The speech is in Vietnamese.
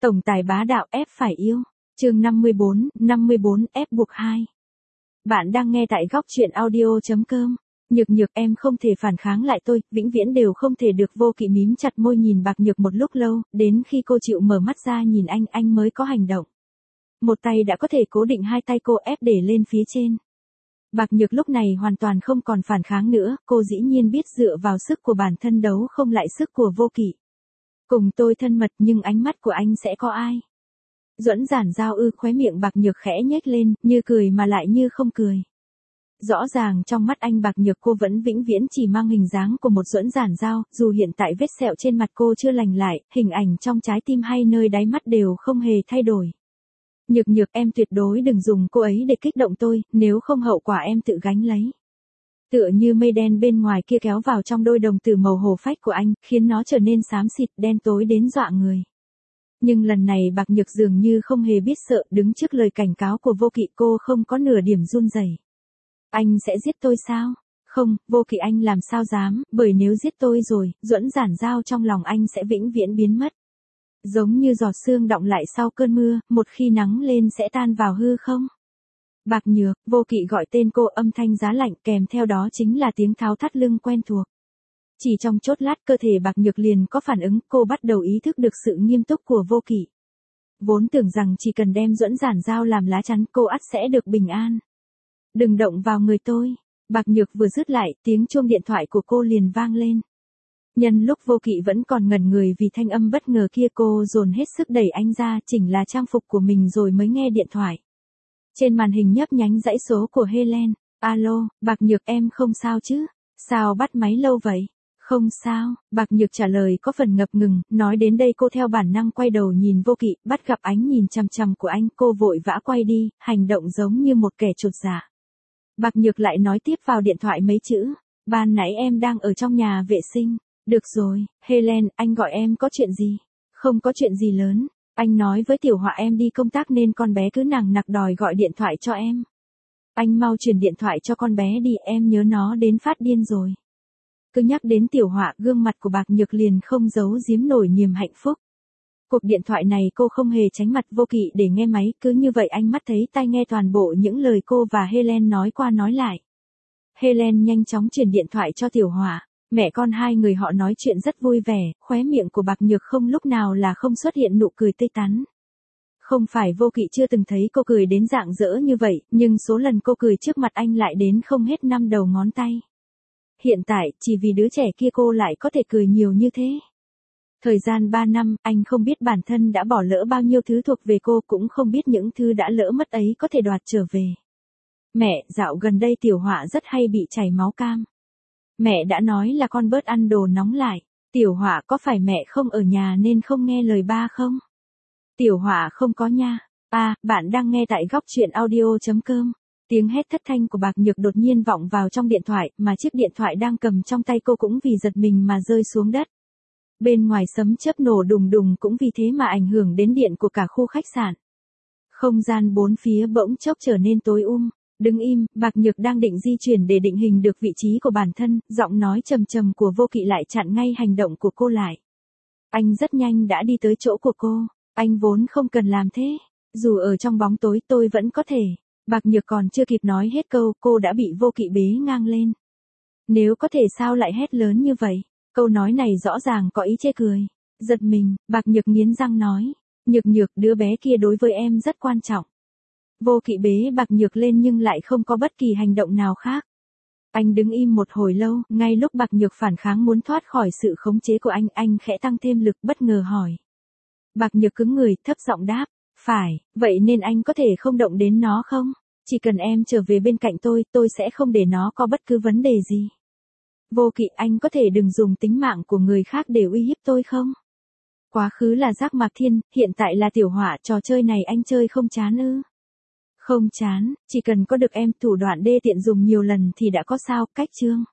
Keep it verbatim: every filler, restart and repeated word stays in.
Tổng tài bá đạo ép phải yêu. Chương năm mươi bốn, năm mươi bốn ép buộc hai. Bạn đang nghe tại góc truyện audio chấm com. Nhược nhược em không thể phản kháng lại tôi, vĩnh viễn đều không thể được. Vô Kỵ mím chặt môi nhìn Bạc Nhược một lúc lâu, đến khi cô chịu mở mắt ra nhìn anh, anh mới có hành động. Một tay đã có thể cố định hai tay cô ép để lên phía trên. Bạc Nhược lúc này hoàn toàn không còn phản kháng nữa, cô dĩ nhiên biết dựa vào sức của bản thân đấu không lại sức của Vô Kỵ. Cùng tôi thân mật nhưng ánh mắt của anh sẽ có ai? Duẫn Giản Giao ư? Khóe miệng Bạc Nhược khẽ nhếch lên, như cười mà lại như không cười. Rõ ràng trong mắt anh Bạc Nhược cô vẫn vĩnh viễn chỉ mang hình dáng của một Duẫn Giản Giao, dù hiện tại vết sẹo trên mặt cô chưa lành lại, hình ảnh trong trái tim hay nơi đáy mắt đều không hề thay đổi. Nhược nhược em tuyệt đối đừng dùng cô ấy để kích động tôi, nếu không hậu quả em tự gánh lấy. Tựa như mây đen bên ngoài kia kéo vào trong đôi đồng tử màu hổ phách của anh, khiến nó trở nên xám xịt đen tối đến dọa người. Nhưng lần này Bạc Nhược dường như không hề biết sợ, đứng trước lời cảnh cáo của Vô Kỵ cô không có nửa điểm run rẩy. Anh sẽ giết tôi sao? Không, Vô Kỵ anh làm sao dám, bởi nếu giết tôi rồi, Duẫn Giản Giao trong lòng anh sẽ vĩnh viễn biến mất. Giống như giọt sương đọng lại sau cơn mưa, một khi nắng lên sẽ tan vào hư không? Bạc Nhược, Vô Kỵ gọi tên cô, âm thanh giá lạnh kèm theo đó chính là tiếng tháo thắt lưng quen thuộc. Chỉ trong chốc lát cơ thể Bạc Nhược liền có phản ứng, cô bắt đầu ý thức được sự nghiêm túc của Vô Kỵ. Vốn tưởng rằng chỉ cần đem Duẫn Giản Giao làm lá chắn cô ắt sẽ được bình an. Đừng động vào người tôi. Bạc Nhược vừa dứt lại, tiếng chuông điện thoại của cô liền vang lên. Nhân lúc Vô Kỵ vẫn còn ngẩn người vì thanh âm bất ngờ kia, cô dồn hết sức đẩy anh ra, chỉnh là trang phục của mình rồi mới nghe điện thoại. Trên màn hình nhấp nhánh dãy số của Helen. Alo, Bạc Nhược em không sao chứ? Sao bắt máy lâu vậy? Không sao, Bạc Nhược trả lời có phần ngập ngừng, nói đến đây cô theo bản năng quay đầu nhìn Vô Kỵ, bắt gặp ánh nhìn chằm chằm của anh, cô vội vã quay đi, hành động giống như một kẻ chột dạ. Bạc Nhược lại nói tiếp vào điện thoại mấy chữ, ban nãy em đang ở trong nhà vệ sinh. Được rồi, Helen, anh gọi em có chuyện gì? Không có chuyện gì lớn, anh nói với Tiểu Họa em đi công tác nên con bé cứ nằng nặc đòi gọi điện thoại cho em. Anh mau truyền điện thoại cho con bé đi, em nhớ nó đến phát điên rồi. Cứ nhắc đến Tiểu Họa, gương mặt của Bạc Nhược liền không giấu giếm nổi niềm hạnh phúc. Cuộc điện thoại này cô không hề tránh mặt Vô Kỵ để nghe máy, cứ như vậy anh mắt thấy tai nghe toàn bộ những lời cô và Helen nói qua nói lại. Helen nhanh chóng truyền điện thoại cho Tiểu Họa. Mẹ con hai người họ nói chuyện rất vui vẻ, khóe miệng của Bạc Nhược không lúc nào là không xuất hiện nụ cười tươi tắn. Không phải Vô Kỵ chưa từng thấy cô cười đến rạng rỡ như vậy, nhưng số lần cô cười trước mặt anh lại đến không hết năm đầu ngón tay. Hiện tại, chỉ vì đứa trẻ kia cô lại có thể cười nhiều như thế. Thời gian ba năm, anh không biết bản thân đã bỏ lỡ bao nhiêu thứ thuộc về cô, cũng không biết những thứ đã lỡ mất ấy có thể đoạt trở về. Mẹ, dạo gần đây Tiểu Họa rất hay bị chảy máu cam. Mẹ đã nói là con bớt ăn đồ nóng lại. Tiểu Họa, có phải mẹ không ở nhà nên không nghe lời ba không? Tiểu Họa không có nha. À, bạn đang nghe tại góc truyện audio chấm com. Tiếng hét thất thanh của Bạc Nhược đột nhiên vọng vào trong điện thoại, mà chiếc điện thoại đang cầm trong tay cô cũng vì giật mình mà rơi xuống đất. Bên ngoài sấm chớp nổ đùng đùng cũng vì thế mà ảnh hưởng đến điện của cả khu khách sạn. Không gian bốn phía bỗng chốc trở nên tối um. Đứng im, Bạc Nhược đang định di chuyển để định hình được vị trí của bản thân, giọng nói trầm trầm của Vô Kỵ lại chặn ngay hành động của cô lại. Anh rất nhanh đã đi tới chỗ của cô, anh vốn không cần làm thế, dù ở trong bóng tối tôi vẫn có thể. Bạc Nhược còn chưa kịp nói hết câu, cô đã bị Vô Kỵ bế ngang lên. Nếu có thể sao lại hét lớn như vậy? Câu nói này rõ ràng có ý chê cười. Giật mình, Bạc Nhược nghiến răng nói, Nhược Nhược, đứa bé kia đối với em rất quan trọng. Vô Kỵ bế Bạc Nhược lên nhưng lại không có bất kỳ hành động nào khác. Anh đứng im một hồi lâu, ngay lúc Bạc Nhược phản kháng muốn thoát khỏi sự khống chế của anh, anh khẽ tăng thêm lực bất ngờ hỏi. Bạc Nhược cứng người, thấp giọng đáp, phải, vậy nên anh có thể không động đến nó không? Chỉ cần em trở về bên cạnh tôi, tôi sẽ không để nó có bất cứ vấn đề gì. Vô Kỵ, anh có thể đừng dùng tính mạng của người khác để uy hiếp tôi không? Quá khứ là Giác Mạc Thiên, hiện tại là Tiểu Họa, trò chơi này anh chơi không chán ư? Không chán, chỉ cần có được em, thủ đoạn đê tiện dùng nhiều lần thì đã có sao, cách chương.